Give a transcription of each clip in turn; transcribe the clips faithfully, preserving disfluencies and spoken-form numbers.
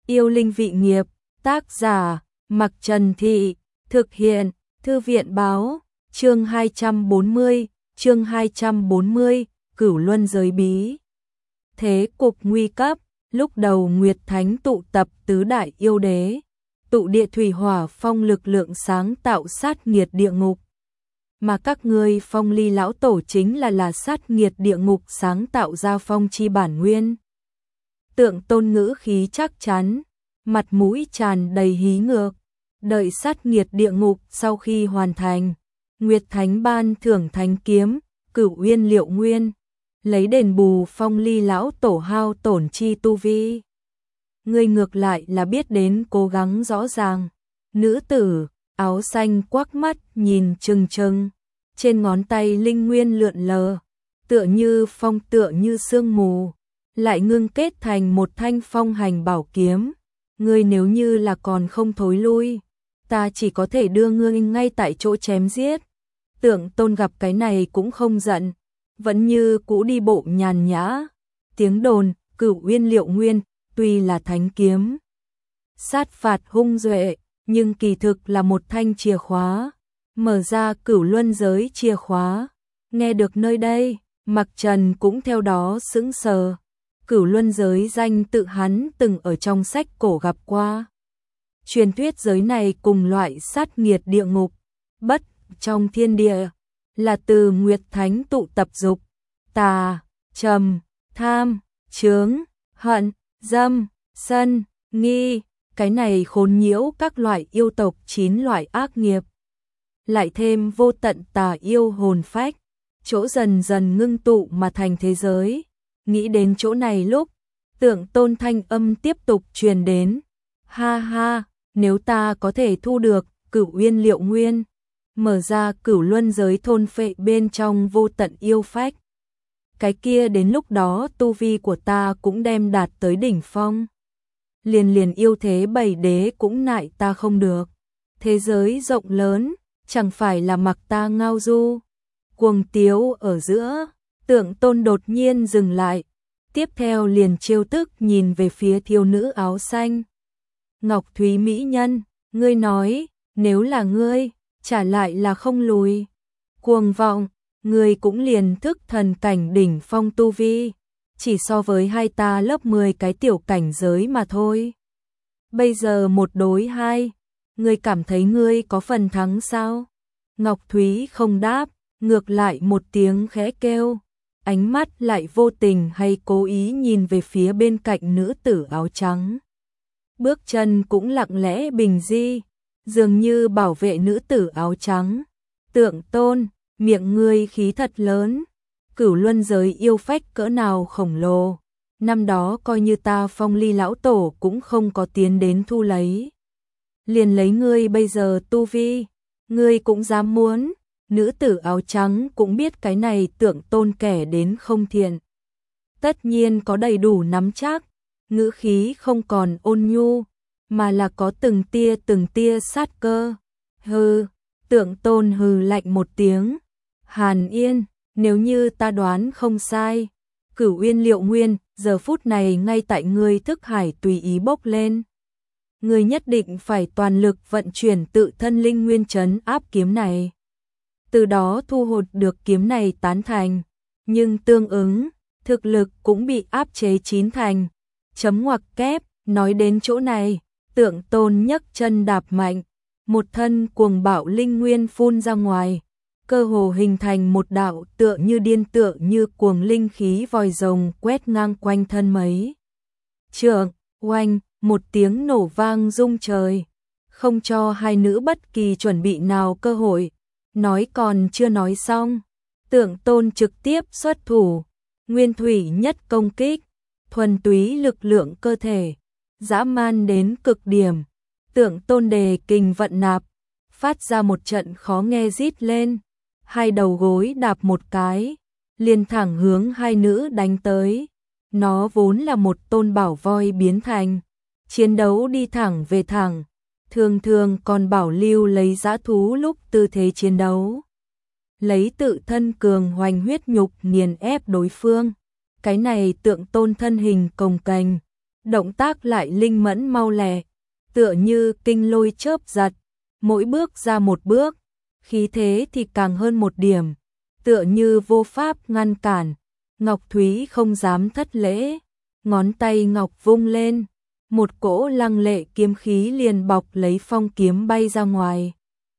Yêu linh vị nghiệp, tác giả, Mặc Trần Thị, thực hiện, Thư viện báo, chương hai trăm bốn mươi, chương hai trăm bốn mươi, Cửu Luân giới bí. Thế cục nguy cấp, lúc đầu Nguyệt Thánh tụ tập tứ đại yêu đế, tụ địa thủy hỏa phong lực lượng sáng tạo sát nghiệt địa ngục. Mà các ngươi Phong Ly lão tổ chính là là sát nghiệt địa ngục sáng tạo ra phong chi bản nguyên. Tượng Tôn ngữ khí chắc chắn, mặt mũi tràn đầy hí ngược, đợi sát nghiệt địa ngục sau khi hoàn thành, Nguyệt Thánh ban thưởng thánh kiếm, Cửu Uyên Liệu Nguyên, lấy đền bù Phong Ly lão tổ hao tổn chi tu vi. Ngươi ngược lại là biết đến cố gắng rõ ràng. Nữ tử áo xanh quắc mắt nhìn trừng trừng, trên ngón tay linh nguyên lượn lờ, tựa như phong tựa như sương mù, lại ngưng kết thành một thanh phong hành bảo kiếm. Ngươi nếu như là còn không thối lui, ta chỉ có thể đưa ngươi ngay tại chỗ chém giết. Tượng Tôn gặp cái này cũng không giận, vẫn như cũ đi bộ nhàn nhã. Tiếng đồn, Cửu Uyên Liệu Nguyên, tuy là thánh kiếm, sát phạt hung duệ, nhưng kỳ thực là một thanh chìa khóa, mở ra cửu luân giới chìa khóa. Nghe được nơi đây, Mặc Trần cũng theo đó sững sờ. Cửu luân giới danh tự hắn từng ở trong sách cổ gặp qua. Truyền thuyết giới này cùng loại sát nghiệt địa ngục, bất trong thiên địa, là từ Nguyệt Thánh tụ tập dục, tà, trầm, tham, chướng, hận, dâm, sân, nghi, cái này khốn nhiễu các loại yêu tộc chín loại ác nghiệp. Lại thêm vô tận tà yêu hồn phách, chỗ dần dần ngưng tụ mà thành thế giới. Nghĩ đến chỗ này lúc, Tượng Tôn thanh âm tiếp tục truyền đến. Ha ha, nếu ta có thể thu được Cửu Uyên Liệu Nguyên, mở ra cửu luân giới thôn phệ bên trong vô tận yêu phách, cái kia đến lúc đó tu vi của ta cũng đem đạt tới đỉnh phong. Liền liền yêu thế bảy đế cũng nại ta không được. Thế giới rộng lớn, chẳng phải là mặc ta ngao du. Cuồng tiếu ở giữa, Tượng Tôn đột nhiên dừng lại, tiếp theo liền trêu tức nhìn về phía thiếu nữ áo xanh. Ngọc Thúy mỹ nhân, ngươi nói, nếu là ngươi, trả lại là không lùi. Cuồng vọng, ngươi cũng liền thức thần cảnh đỉnh phong tu vi, chỉ so với hai ta lớp mười cái tiểu cảnh giới mà thôi. Bây giờ một đối hai, ngươi cảm thấy ngươi có phần thắng sao? Ngọc Thúy không đáp, ngược lại một tiếng khẽ kêu, ánh mắt lại vô tình hay cố ý nhìn về phía bên cạnh nữ tử áo trắng. Bước chân cũng lặng lẽ bình di, dường như bảo vệ nữ tử áo trắng. Tượng Tôn, miệng ngươi khí thật lớn, cửu luân giới yêu phách cỡ nào khổng lồ, năm đó coi như ta Phong Ly lão tổ cũng không có tiến đến thu lấy. Liền lấy ngươi bây giờ tu vi, ngươi cũng dám muốn. Nữ tử áo trắng cũng biết cái này Tượng Tôn kẻ đến không thiện, tất nhiên có đầy đủ nắm chắc, ngữ khí không còn ôn nhu, mà là có từng tia từng tia sát cơ. Hừ, Tượng Tôn hừ lạnh một tiếng. Hàn Yên, nếu như ta đoán không sai, Cửu Uyên Liệu Nguyên giờ phút này ngay tại ngươi thức hải tùy ý bốc lên. Ngươi nhất định phải toàn lực vận chuyển tự thân linh nguyên trấn áp kiếm này, từ đó thu hồi được kiếm này tán thành, nhưng tương ứng, thực lực cũng bị áp chế chín thành. Chấm ngoặc kép, nói đến chỗ này, Tượng Tôn nhấc chân đạp mạnh, một thân cuồng bạo linh nguyên phun ra ngoài, cơ hồ hình thành một đạo tựa như điên tựa như cuồng linh khí vòi rồng quét ngang quanh thân mấy trượng. Oanh, một tiếng nổ vang rung trời, không cho hai nữ bất kỳ chuẩn bị nào cơ hội. Nói còn chưa nói xong, Tượng Tôn trực tiếp xuất thủ, nguyên thủy nhất công kích, thuần túy lực lượng cơ thể, dã man đến cực điểm. Tượng Tôn đề kình vận nạp, phát ra một trận khó nghe rít lên, hai đầu gối đạp một cái, liền thẳng hướng hai nữ đánh tới. Nó vốn là một tôn bảo voi biến thành, chiến đấu đi thẳng về thẳng, thường thường còn bảo lưu lấy dã thú lúc tư thế chiến đấu, lấy tự thân cường hoành huyết nhục nghiền ép đối phương. Cái này Tượng Tôn thân hình cồng kềnh, động tác lại linh mẫn mau lẹ, tựa như kinh lôi chớp giật, mỗi bước ra một bước, khí thế thì càng hơn một điểm, tựa như vô pháp ngăn cản. Ngọc Thúy không dám thất lễ, ngón tay ngọc vung lên, một cỗ lăng lệ kiếm khí liền bọc lấy phong kiếm bay ra ngoài,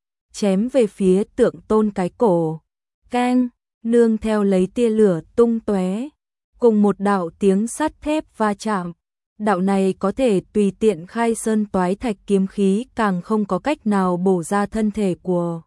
chém về phía Tượng Tôn cái cổ. Keng, nương theo lấy tia lửa tung tóe, cùng một đạo tiếng sắt thép va chạm. Đạo này có thể tùy tiện khai sơn toái thạch kiếm khí càng không có cách nào bổ ra thân thể của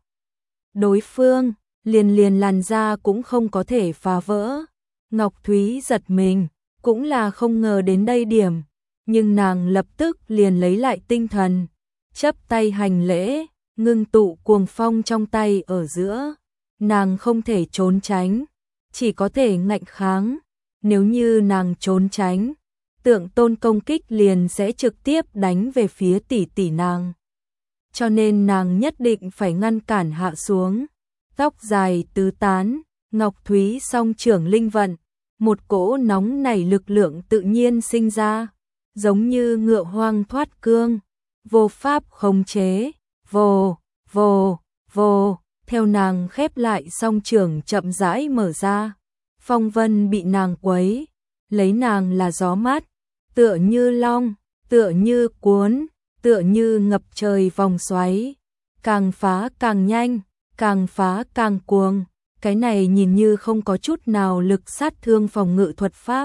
đối phương, liền liền làn da cũng không có thể phá vỡ. Ngọc Thúy giật mình, cũng là không ngờ đến đây điểm, nhưng nàng lập tức liền lấy lại tinh thần, chắp tay hành lễ, ngưng tụ cuồng phong trong tay ở giữa. Nàng không thể trốn tránh, chỉ có thể ngạnh kháng. Nếu như nàng trốn tránh, Tượng Tôn công kích liền sẽ trực tiếp đánh về phía tỷ tỷ nàng. Cho nên nàng nhất định phải ngăn cản hạ xuống. Tóc dài tứ tán, Ngọc Thúy song trưởng linh vận, một cỗ nóng nảy lực lượng tự nhiên sinh ra, giống như ngựa hoang thoát cương, vô pháp khống chế. Vồ, vồ, vồ, theo nàng khép lại song trưởng chậm rãi mở ra, phong vân bị nàng quấy, lấy nàng là gió mát, tựa như long, tựa như cuốn, tựa như ngập trời vòng xoáy, càng phá càng nhanh, càng phá càng cuồng. Cái này nhìn như không có chút nào lực sát thương phòng ngự thuật pháp,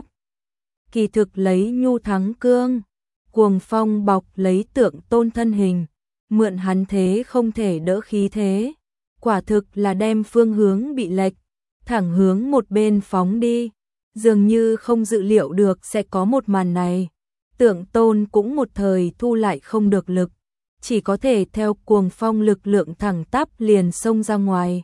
kỳ thực lấy nhu thắng cương. Cuồng phong bọc lấy Tượng Tôn thân hình, mượn hắn thế không thể đỡ khí thế, quả thực là đem phương hướng bị lệch, thẳng hướng một bên phóng đi. Dường như không dự liệu được sẽ có một màn này, Tượng Tôn cũng một thời thu lại không được lực, chỉ có thể theo cuồng phong lực lượng thẳng tắp liền xông ra ngoài.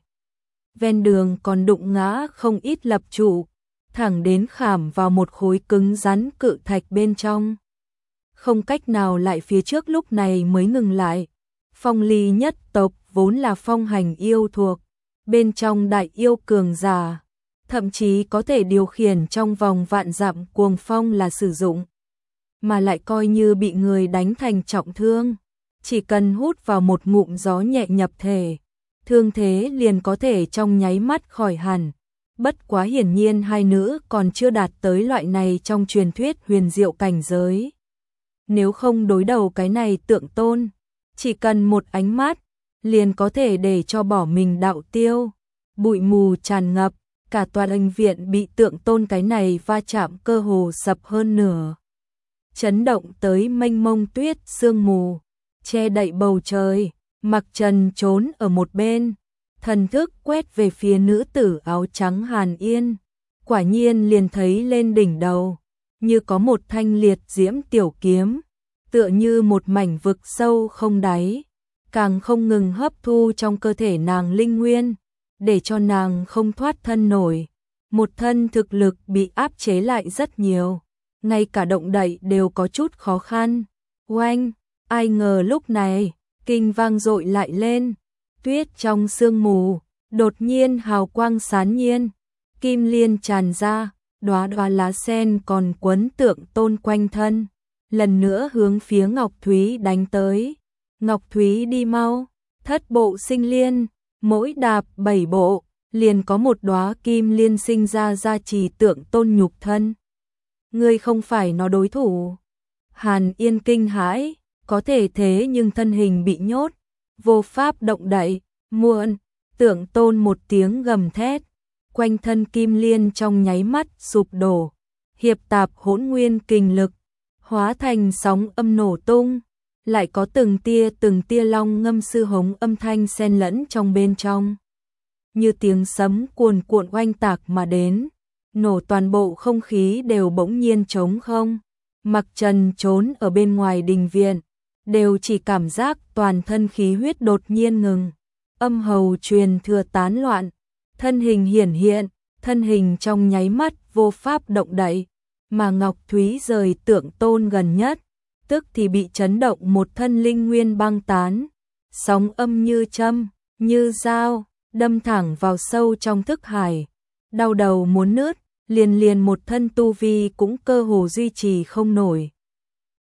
Ven đường còn đụng ngã không ít lập trụ, thẳng đến khảm vào một khối cứng rắn cự thạch bên trong. Không cách nào lại phía trước lúc này mới ngừng lại. Phong Ly nhất tộc vốn là phong hành yêu thuộc, bên trong đại yêu cường giả, thậm chí có thể điều khiển trong vòng vạn dặm cuồng phong là sử dụng, mà lại coi như bị người đánh thành trọng thương, chỉ cần hút vào một ngụm gió nhẹ nhập thể, thương thế liền có thể trong nháy mắt khỏi hẳn. Bất quá hiển nhiên hai nữ còn chưa đạt tới loại này trong truyền thuyết huyền diệu cảnh giới. Nếu không đối đầu cái này Tượng Tôn, chỉ cần một ánh mắt, liền có thể để cho bỏ mình đạo tiêu. Bụi mù tràn ngập, cả tòa bệnh viện bị Tượng Tôn cái này va chạm cơ hồ sập hơn nửa. Chấn động tới mênh mông tuyết sương mù, che đậy bầu trời. Mặc Trần trốn ở một bên, thần thức quét về phía nữ tử áo trắng Hàn Yên, quả nhiên liền thấy lên đỉnh đầu, như có một thanh liệt diễm tiểu kiếm, tựa như một mảnh vực sâu không đáy, càng không ngừng hấp thu trong cơ thể nàng linh nguyên, để cho nàng không thoát thân nổi. Một thân thực lực bị áp chế lại rất nhiều, ngay cả động đậy đều có chút khó khăn. Oanh, ai ngờ lúc này, kinh vang dội lại lên, tuyết trong sương mù, đột nhiên hào quang sán nhiên, kim liên tràn ra, đóa đóa lá sen còn quấn Tượng Tôn quanh thân, lần nữa hướng phía Ngọc Thúy đánh tới. Ngọc Thúy đi mau, thất bộ sinh liên, mỗi đạp bảy bộ, liền có một đóa kim liên sinh ra gia trì Tượng Tôn nhục thân. Ngươi không phải nó đối thủ. Hàn Yên kinh hãi, có thể thế nhưng thân hình bị nhốt, vô pháp động đậy. Muộn, Tượng Tôn một tiếng gầm thét, quanh thân kim liên trong nháy mắt sụp đổ, hiệp tạp hỗn nguyên kình lực, hóa thành sóng âm nổ tung, lại có từng tia từng tia long ngâm sư hống âm thanh xen lẫn trong bên trong. Như tiếng sấm cuồn cuộn oanh tạc mà đến, nổ toàn bộ không khí đều bỗng nhiên trống không. Mặc Trần trốn ở bên ngoài đình viện, đều chỉ cảm giác toàn thân khí huyết đột nhiên ngừng, âm hầu truyền thừa tán loạn, thân hình hiển hiện, thân hình trong nháy mắt vô pháp động đậy, mà Ngọc Thúy rời Tượng Tôn gần nhất, tức thì bị chấn động một thân linh nguyên băng tán, sóng âm như châm, như dao, đâm thẳng vào sâu trong thức hải, đau đầu muốn nứt, liền liền một thân tu vi cũng cơ hồ duy trì không nổi.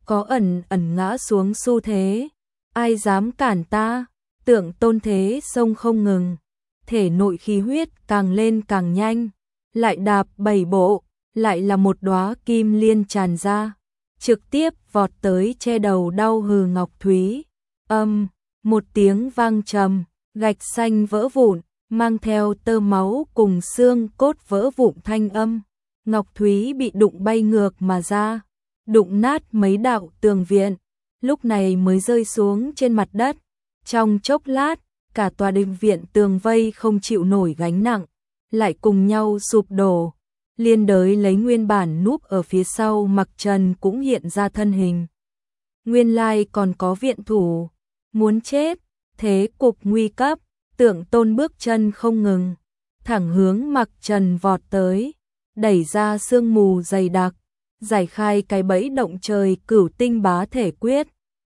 có ẩn ẩn ngã xuống xu thế. Ai dám cản ta? Tượng Tôn thế sông không ngừng, thể nội khí huyết càng lên càng nhanh, lại đạp bảy bộ, lại là một đóa kim liên tràn ra, trực tiếp vọt tới che đầu đau hừ Ngọc Thúy. Âm, một tiếng vang trầm, gạch xanh vỡ vụn, mang theo tơ máu cùng xương cốt vỡ vụn thanh âm. Ngọc Thúy bị đụng bay ngược mà ra, đụng nát mấy đạo tường viện, lúc này mới rơi xuống trên mặt đất. Trong chốc lát, cả tòa đình viện tường vây không chịu nổi gánh nặng, lại cùng nhau sụp đổ. Liên đới lấy nguyên bản núp ở phía sau Mặc Trần cũng hiện ra thân hình. Nguyên lai còn có viện thủ, muốn chết, thế cục nguy cấp, Tượng Tôn bước chân không ngừng, thẳng hướng Mặc Trần vọt tới, đẩy ra sương mù dày đặc, giải khai cái bẫy động trời Cửu Tinh Bá Thể Quyết.